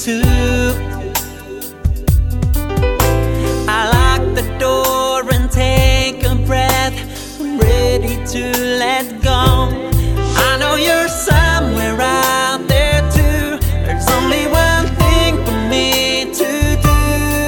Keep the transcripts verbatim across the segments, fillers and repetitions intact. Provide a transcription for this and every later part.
too. I lock the door and take a breath. I'm ready to let go. I know you're somewhere out there too. There's only one thing for me to do,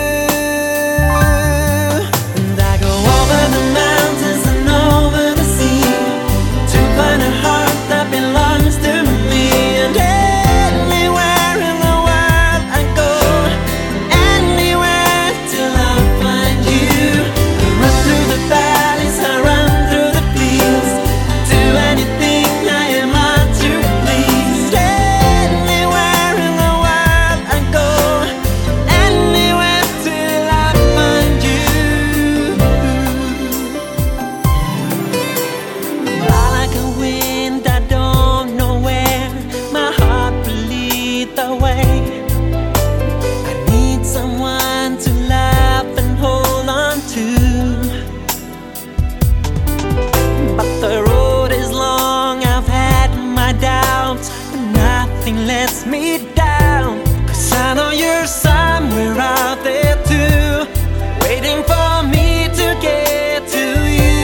and I go over the mountains and over the sea to find a heart that belongs to me. And anywhere in the world I go, anywhere till I find you. I run through the valleys, I run through the fields, I do anything I am on to please. Anywhere in the world I go, anywhere till I find you. Fly like a wind, I don't know where my heart will lead the way. I need someone to love and hold on to, but the road is long, I've had my doubts, but nothing lets me down. 'Cause I know you're somewhere out there too, waiting for me to get to you.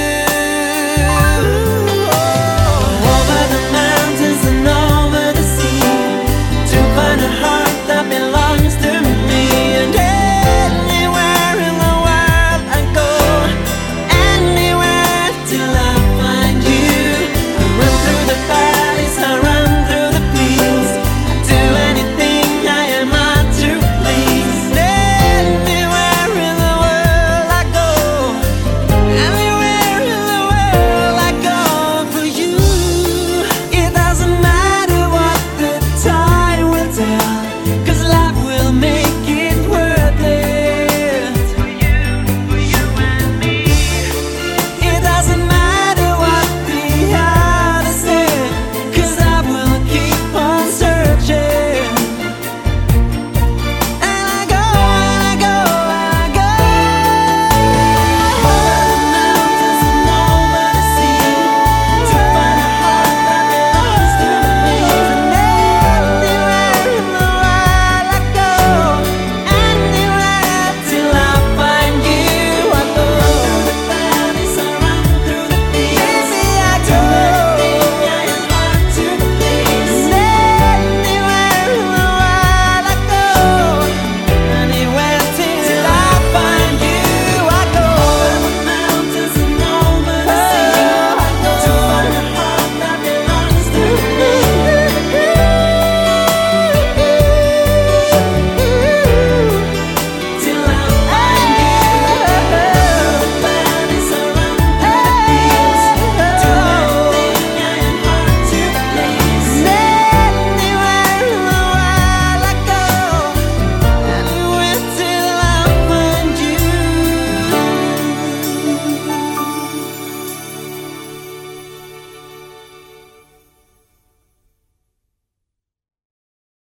Over the mountains and over the sea to find a heart that belongs to me. And anywhere in the world I go, anywhere till I find you. I run through the valleys, I run through the fields, I do anything I am on to please. Anywhere in the world I go, anywhere in the world I go for you. It doesn't matter what the time will tell, 'cause love will make